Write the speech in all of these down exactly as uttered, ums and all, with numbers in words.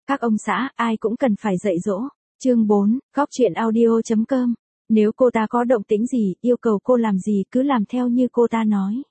các ông xã, ai cũng cần phải dạy dỗ. Chương bốn, góc truyện audio chấm com. Nếu cô ta có động tĩnh gì, yêu cầu cô làm gì cứ làm theo như cô ta nói.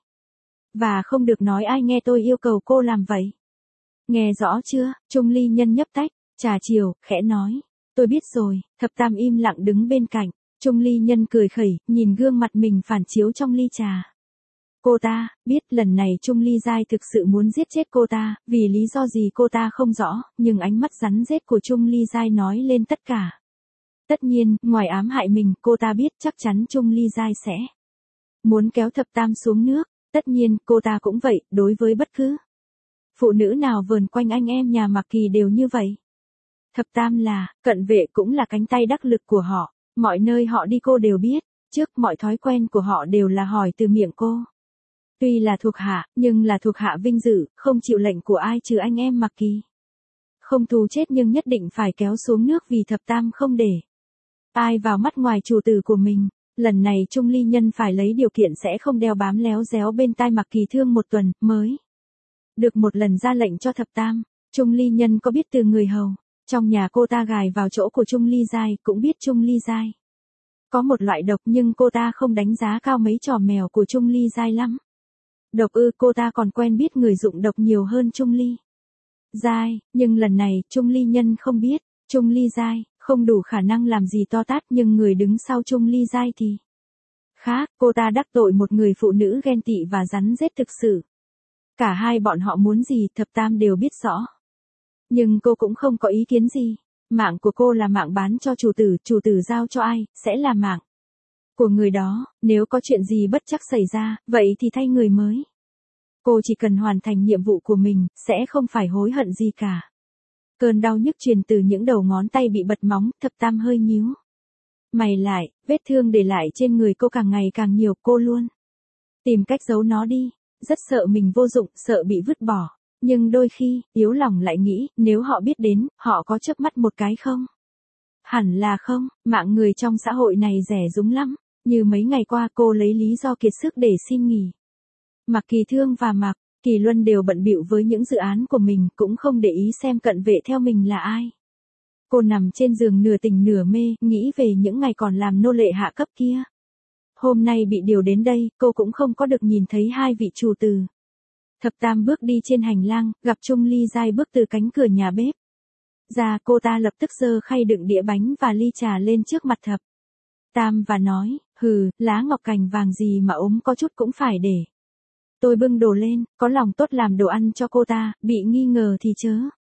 Và không được nói ai nghe tôi yêu cầu cô làm vậy. Nghe rõ chưa? Trung ly nhân nhấp tách, trà chiều, khẽ nói. Tôi biết rồi. Thập Tam im lặng đứng bên cạnh. Trung ly nhân cười khẩy, nhìn gương mặt mình phản chiếu trong ly trà. Cô ta, biết lần này Trung Ly Giai thực sự muốn giết chết cô ta, vì lý do gì cô ta không rõ, nhưng ánh mắt rắn rết của Trung Ly Giai nói lên tất cả. Tất nhiên, ngoài ám hại mình, cô ta biết chắc chắn Trung Ly Giai sẽ muốn kéo Thập Tam xuống nước. Tất nhiên, cô ta cũng vậy, đối với bất cứ phụ nữ nào vờn quanh anh em nhà Mạc Kỳ đều như vậy. Thập Tam là, cận vệ cũng là cánh tay đắc lực của họ, mọi nơi họ đi cô đều biết, trước mọi thói quen của họ đều là hỏi từ miệng cô. Tuy là thuộc hạ, nhưng là thuộc hạ vinh dự, không chịu lệnh của ai trừ anh em Mạc Kỳ. Không thù chết nhưng nhất định phải kéo xuống nước vì Thập Tam không để ai vào mắt ngoài chủ tử của mình. Lần này Trung Ly Nhân phải lấy điều kiện sẽ không đeo bám léo déo bên tai Mạc Kỳ Thương một tuần, mới được một lần ra lệnh cho Thập Tam. Trung Ly Nhân có biết từ người hầu, trong nhà cô ta gài vào chỗ của Trung Ly Giai, cũng biết Trung Ly Giai có một loại độc nhưng cô ta không đánh giá cao mấy trò mèo của Trung Ly Giai lắm. Độc ư, cô ta còn quen biết người dụng độc nhiều hơn Trung Ly Giai, nhưng lần này Trung Ly Nhân không biết, Trung Ly Giai không đủ khả năng làm gì to tát, nhưng người đứng sau Trung Ly Giai thì khác, cô ta đắc tội một người phụ nữ ghen tị và rắn rết thực sự. Cả hai bọn họ muốn gì Thập Tam đều biết rõ. Nhưng cô cũng không có ý kiến gì, mạng của cô là mạng bán cho chủ tử, chủ tử giao cho ai, sẽ là mạng của người đó, nếu có chuyện gì bất trắc xảy ra, vậy thì thay người mới. Cô chỉ cần hoàn thành nhiệm vụ của mình, sẽ không phải hối hận gì cả. Cơn đau nhức truyền từ những đầu ngón tay bị bật móng, Thập Tam hơi nhíu mày lại, vết thương để lại trên người cô càng ngày càng nhiều, cô luôn tìm cách giấu nó đi, rất sợ mình vô dụng, sợ bị vứt bỏ. Nhưng đôi khi, yếu lòng lại nghĩ, nếu họ biết đến, họ có chớp mắt một cái không? Hẳn là không, mạng người trong xã hội này rẻ rúng lắm. Như mấy ngày qua cô lấy lý do kiệt sức để xin nghỉ. Mạc Kỳ Thương và Mạc Kỳ Luân đều bận bịu với những dự án của mình, cũng không để ý xem cận vệ theo mình là ai. Cô nằm trên giường nửa tỉnh nửa mê, nghĩ về những ngày còn làm nô lệ hạ cấp kia. Hôm nay bị điều đến đây, cô cũng không có được nhìn thấy hai vị chủ tử. Thập Tam bước đi trên hành lang, gặp Trung Ly Giai bước từ cánh cửa nhà bếp ra, cô ta lập tức giơ khay đựng đĩa bánh và ly trà lên trước mặt Thập Tam và nói, hừ, lá ngọc cành vàng gì mà ốm có chút cũng phải để tôi bưng đồ lên, có lòng tốt làm đồ ăn cho cô ta, bị nghi ngờ thì chớ.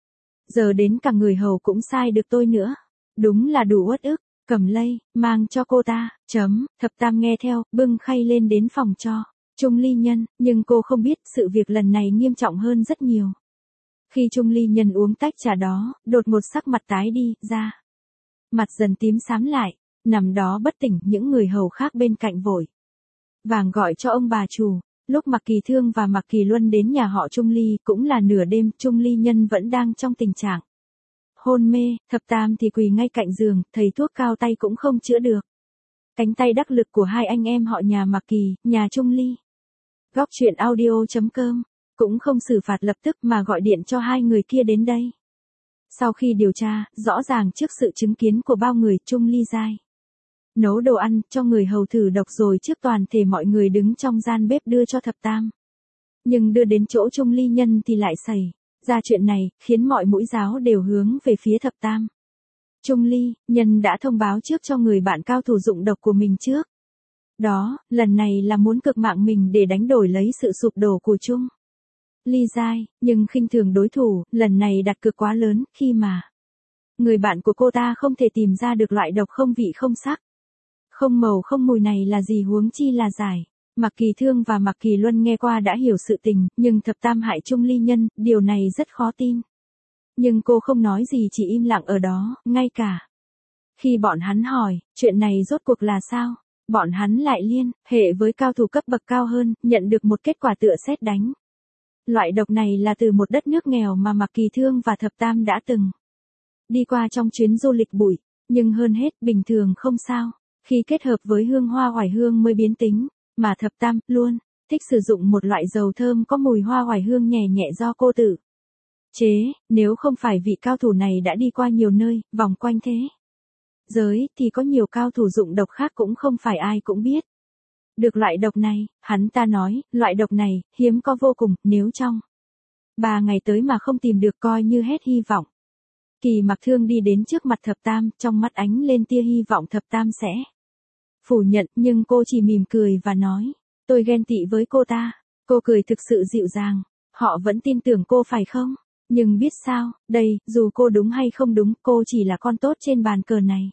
Giờ đến cả người hầu cũng sai được tôi nữa. Đúng là đủ uất ức, cầm lây, mang cho cô ta, chấm. Thập Tam nghe theo, bưng khay lên đến phòng cho Trung Ly Nhân, nhưng cô không biết sự việc lần này nghiêm trọng hơn rất nhiều. Khi Trung Ly Nhân uống tách trà đó, đột ngột sắc mặt tái đi, ra mặt dần tím xám lại, nằm đó bất tỉnh, những người hầu khác bên cạnh vội vàng gọi cho ông bà chủ. Lúc Mạc Kỳ Thương và Mạc Kỳ Luân đến nhà họ Trung Ly, cũng là nửa đêm, Trung Ly Nhân vẫn đang trong tình trạng hôn mê, Thập Tam thì quỳ ngay cạnh giường, thầy thuốc cao tay cũng không chữa được. Cánh tay đắc lực của hai anh em họ nhà Mạc Kỳ, nhà Trung Ly. Góc truyện audio chấm com cũng không xử phạt lập tức mà gọi điện cho hai người kia đến đây. Sau khi điều tra, rõ ràng trước sự chứng kiến của bao người, Trung Ly Giai nấu đồ ăn cho người hầu thử độc rồi trước toàn thể mọi người đứng trong gian bếp đưa cho Thập Tam. Nhưng đưa đến chỗ Trung Ly Nhân thì lại xảy ra chuyện này, khiến mọi mũi giáo đều hướng về phía Thập Tam. Trung Ly Nhân đã thông báo trước cho người bạn cao thủ dụng độc của mình trước đó, lần này là muốn cực mạng mình để đánh đổi lấy sự sụp đổ của Trung Ly Giai, nhưng khinh thường đối thủ, lần này đặt cược quá lớn, khi mà người bạn của cô ta không thể tìm ra được loại độc không vị không sắc, không màu không mùi này là gì, huống chi là giải. Mạc Kỳ Thương và Mạc Kỳ Luân nghe qua đã hiểu sự tình, nhưng Thập Tam hại Trung Ly Nhân, điều này rất khó tin. Nhưng cô không nói gì, chỉ im lặng ở đó, ngay cả khi bọn hắn hỏi, chuyện này rốt cuộc là sao, bọn hắn lại liên hệ với cao thủ cấp bậc cao hơn, nhận được một kết quả tựa sét đánh. Loại độc này là từ một đất nước nghèo mà Mạc Kỳ Thương và Thập Tam đã từng đi qua trong chuyến du lịch bụi, nhưng hơn hết, bình thường không sao. Khi kết hợp với hương hoa oải hương mới biến tính, mà Thập Tam luôn thích sử dụng một loại dầu thơm có mùi hoa oải hương nhẹ nhẹ do cô tự chế, nếu không phải vị cao thủ này đã đi qua nhiều nơi, vòng quanh thế giới, thì có nhiều cao thủ dụng độc khác cũng không phải ai cũng biết được loại độc này, hắn ta nói, loại độc này, hiếm có vô cùng, nếu trong ba ngày tới mà không tìm được coi như hết hy vọng. Kỳ Mặc Thương đi đến trước mặt Thập Tam, trong mắt ánh lên tia hy vọng Thập Tam sẽ phủ nhận, nhưng cô chỉ mỉm cười và nói, tôi ghen tị với cô ta. Cô cười thực sự dịu dàng, họ vẫn tin tưởng cô phải không? Nhưng biết sao, đây, dù cô đúng hay không đúng, cô chỉ là con tốt trên bàn cờ này.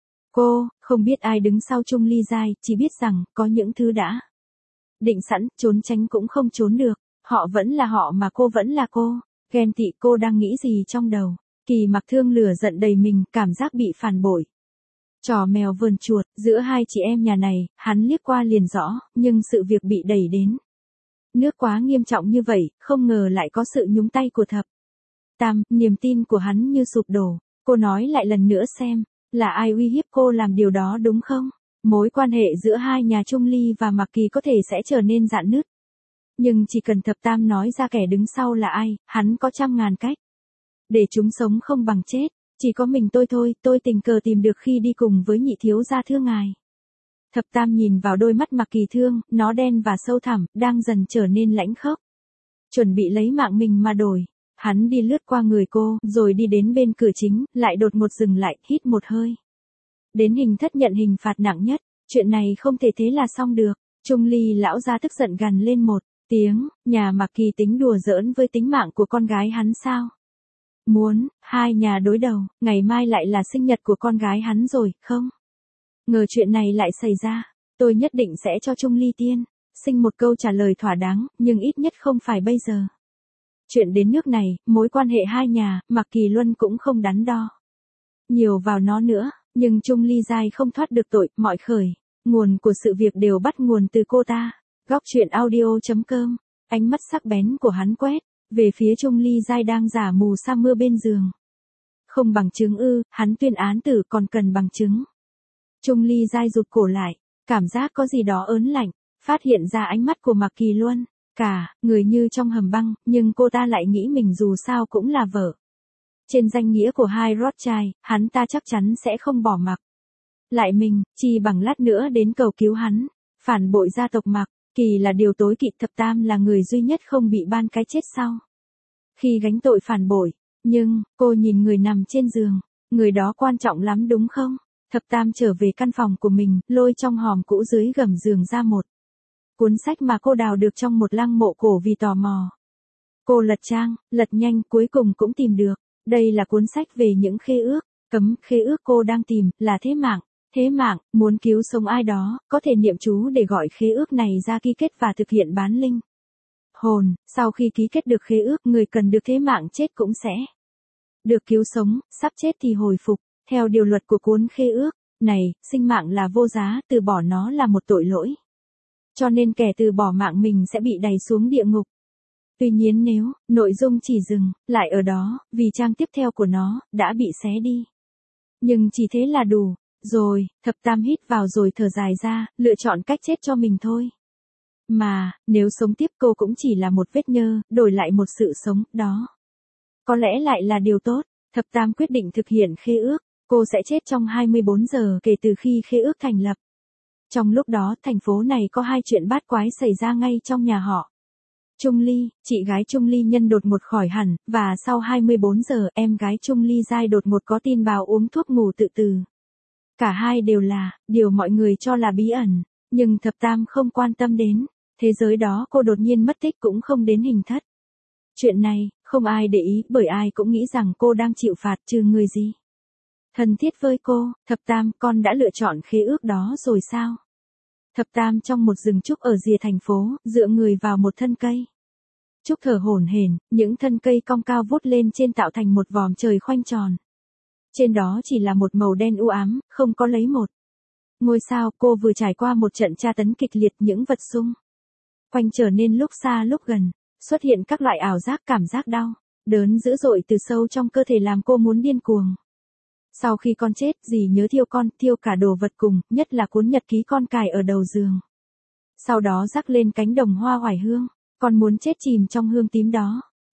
Cô, không biết ai đứng sau Chung Ly Giai, chỉ biết rằng, có những thứ đã định sẵn, trốn tránh cũng không trốn được. Họ vẫn là họ mà cô vẫn là cô. Ghen tị, cô đang nghĩ gì trong đầu? Kỳ Mặc Thương lửa giận đầy mình, cảm giác bị phản bội. Trò mèo vờn chuột, giữa hai chị em nhà này, hắn liếc qua liền rõ, nhưng sự việc bị đẩy đến nước quá nghiêm trọng như vậy, không ngờ lại có sự nhúng tay của Thập Tam, niềm tin của hắn như sụp đổ. Cô nói lại lần nữa xem, là ai uy hiếp cô làm điều đó đúng không? Mối quan hệ giữa hai nhà Chung Ly và Mạc Kỳ có thể sẽ trở nên rạn nứt. Nhưng chỉ cần Thập Tam nói ra kẻ đứng sau là ai, hắn có trăm ngàn cách để chúng sống không bằng chết. Chỉ có mình tôi thôi, tôi tình cờ tìm được khi đi cùng với nhị thiếu gia thưa ngài. Thập Tam nhìn vào đôi mắt Mạc Kỳ Thương, nó đen và sâu thẳm, đang dần trở nên lãnh khốc. Chuẩn bị lấy mạng mình mà đổi. Hắn đi lướt qua người cô, rồi đi đến bên cửa chính, lại đột ngột dừng lại, hít một hơi. Đến Hình Thất nhận hình phạt nặng nhất, chuyện này không thể thế là xong được. Chung Ly lão gia tức giận gằn lên một tiếng, nhà Mạc Kỳ tính đùa giỡn với tính mạng của con gái hắn sao? Muốn, hai nhà đối đầu, ngày mai lại là sinh nhật của con gái hắn rồi, không? Ngờ chuyện này lại xảy ra, tôi nhất định sẽ cho Chung Ly tiên sinh một câu trả lời thỏa đáng, nhưng ít nhất không phải bây giờ. Chuyện đến nước này, mối quan hệ hai nhà, Mạc Kỳ Luân cũng không đắn đo nhiều vào nó nữa, nhưng Chung Ly Giai không thoát được tội, mọi khởi nguồn của sự việc đều bắt nguồn từ cô ta. Góc truyện audio chấm com, ánh mắt sắc bén của hắn quét về phía Chung Ly Giai đang giả mù sa mưa bên giường. Không bằng chứng ư? Hắn tuyên án tử còn cần bằng chứng. Chung Ly Giai rụt cổ lại, cảm giác có gì đó ớn lạnh, phát hiện ra ánh mắt của Mạc Kỳ Luân, cả người như trong hầm băng, nhưng cô ta lại nghĩ mình dù sao cũng là vợ trên danh nghĩa của hai Rothschild, hắn ta chắc chắn sẽ không bỏ mặc lại mình, chi bằng lát nữa đến cầu cứu hắn. Phản bội gia tộc Mạc Kỳ là điều tối kỵ. Thập Tam là người duy nhất không bị ban cái chết sau khi gánh tội phản bội. Nhưng, cô nhìn người nằm trên giường, người đó quan trọng lắm đúng không? Thập Tam trở về căn phòng của mình, lôi trong hòm cũ dưới gầm giường ra một cuốn sách mà cô đào được trong một lăng mộ cổ vì tò mò. Cô lật trang, lật nhanh, cuối cùng cũng tìm được. Đây là cuốn sách về những khế ước cấm. Khế ước cô đang tìm là thế mạng. Thế mạng, muốn cứu sống ai đó, có thể niệm chú để gọi khế ước này ra ký kết và thực hiện bán linh hồn. Sau khi ký kết được khế ước, người cần được thế mạng chết cũng sẽ được cứu sống, sắp chết thì hồi phục. Theo điều luật của cuốn khế ước này, sinh mạng là vô giá, từ bỏ nó là một tội lỗi. Cho nên kẻ từ bỏ mạng mình sẽ bị đày xuống địa ngục. Tuy nhiên nếu nội dung chỉ dừng lại ở đó, vì trang tiếp theo của nó đã bị xé đi. Nhưng chỉ thế là đủ rồi. Thập Tam hít vào rồi thở dài ra, lựa chọn cách chết cho mình thôi. Mà, nếu sống tiếp cô cũng chỉ là một vết nhơ, đổi lại một sự sống, đó có lẽ lại là điều tốt. Thập Tam quyết định thực hiện khế ước. Cô sẽ chết trong hai mươi bốn giờ kể từ khi khế ước thành lập. Trong lúc đó, thành phố này có hai chuyện bát quái xảy ra ngay trong nhà họ. Chung Ly, chị gái Chung Ly Nhân đột ngột khỏi hẳn, và sau hai mươi bốn giờ, em gái Chung Ly Giai đột ngột có tin báo uống thuốc ngủ tự tử. Cả hai đều là điều mọi người cho là bí ẩn, nhưng Thập Tam không quan tâm đến. Thế giới đó cô đột nhiên mất tích cũng không đến Hình Thất. Chuyện này, không ai để ý, bởi ai cũng nghĩ rằng cô đang chịu phạt, trừ người gì thân thiết với cô. Thập Tam, con đã lựa chọn khế ước đó rồi sao? Thập Tam trong một rừng trúc ở rìa thành phố, dựa người vào một thân cây trúc thở hổn hển, những thân cây cong cao vút lên trên tạo thành một vòm trời khoanh tròn. Trên đó chỉ là một màu đen u ám, không có lấy một ngôi sao. Cô vừa trải qua một trận tra tấn kịch liệt, những vật xung quanh trở nên lúc xa lúc gần, xuất hiện các loại ảo giác, cảm giác đau đớn dữ dội từ sâu trong cơ thể làm cô muốn điên cuồng. Sau khi con chết, dì nhớ thiêu con, thiêu cả đồ vật cùng, nhất là cuốn nhật ký con cài ở đầu giường. Sau đó rắc lên cánh đồng hoa oải hương, con muốn chết chìm trong hương tím đó.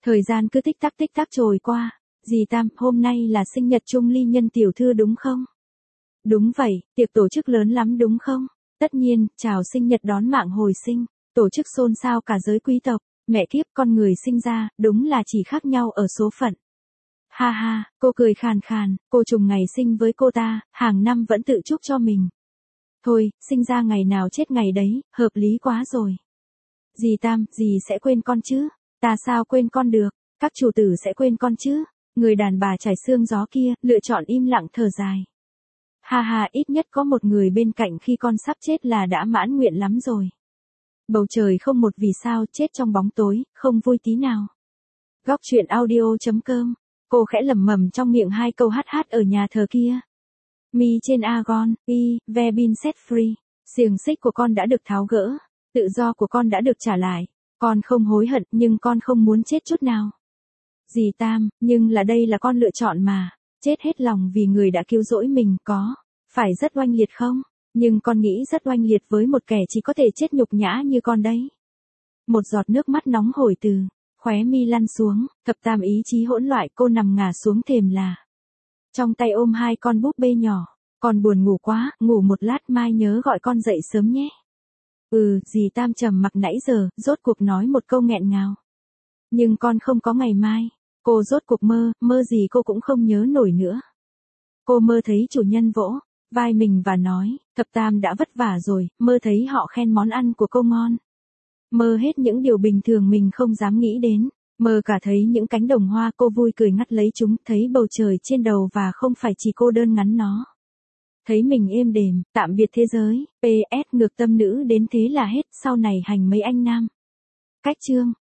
Thời gian cứ tích tắc tích tắc trôi qua. Dì Tam, hôm nay là sinh nhật Trung Ly Nhân tiểu thư đúng không? Đúng vậy, tiệc tổ chức lớn lắm đúng không? Tất nhiên, chào sinh nhật đón mạng hồi sinh, tổ chức xôn xao cả giới quý tộc, mẹ kiếp con người sinh ra, đúng là chỉ khác nhau ở số phận. Ha ha, cô cười khàn khàn, cô trùng ngày sinh với cô ta, hàng năm vẫn tự chúc cho mình. Thôi, sinh ra ngày nào chết ngày đấy, hợp lý quá rồi. Dì Tam, dì sẽ quên con chứ? Ta sao quên con được, các chủ tử sẽ quên con chứ? Người đàn bà trải xương gió kia, lựa chọn im lặng thở dài. Ha ha, ít nhất có một người bên cạnh khi con sắp chết là đã mãn nguyện lắm rồi. Bầu trời không một vì sao, chết trong bóng tối, không vui tí nào. Góc truyện audio chấm com. Cô khẽ lẩm bẩm trong miệng hai câu hát hát ở nhà thờ kia. Mi trên Agon, y, ve bin set free. Xiềng xích của con đã được tháo gỡ. Tự do của con đã được trả lại. Con không hối hận nhưng con không muốn chết chút nào. Dì Tam, nhưng là đây là con lựa chọn mà. Chết hết lòng vì người đã cứu rỗi mình, có phải rất oanh liệt không? Nhưng con nghĩ rất oanh liệt với một kẻ chỉ có thể chết nhục nhã như con đấy. Một giọt nước mắt nóng hổi từ khóe mi lăn xuống, thập tam ý chí hỗn loạn, cô nằm ngả xuống thềm là. Trong tay ôm hai con búp bê nhỏ, con buồn ngủ quá, ngủ một lát mai nhớ gọi con dậy sớm nhé. Ừ, dì Tam trầm mặc nãy giờ, rốt cuộc nói một câu nghẹn ngào. Nhưng con không có ngày mai. Cô rốt cuộc mơ, mơ gì cô cũng không nhớ nổi nữa. Cô mơ thấy chủ nhân vỗ vai mình và nói, thập tam đã vất vả rồi, mơ thấy họ khen món ăn của cô ngon. Mơ hết những điều bình thường mình không dám nghĩ đến, mơ cả thấy những cánh đồng hoa cô vui cười ngắt lấy chúng, thấy bầu trời trên đầu và không phải chỉ cô đơn ngắn nó. Thấy mình êm đềm, tạm biệt thế giới, pê ét ngược tâm nữ đến thế là hết, sau này hành mấy anh nam. Cách chương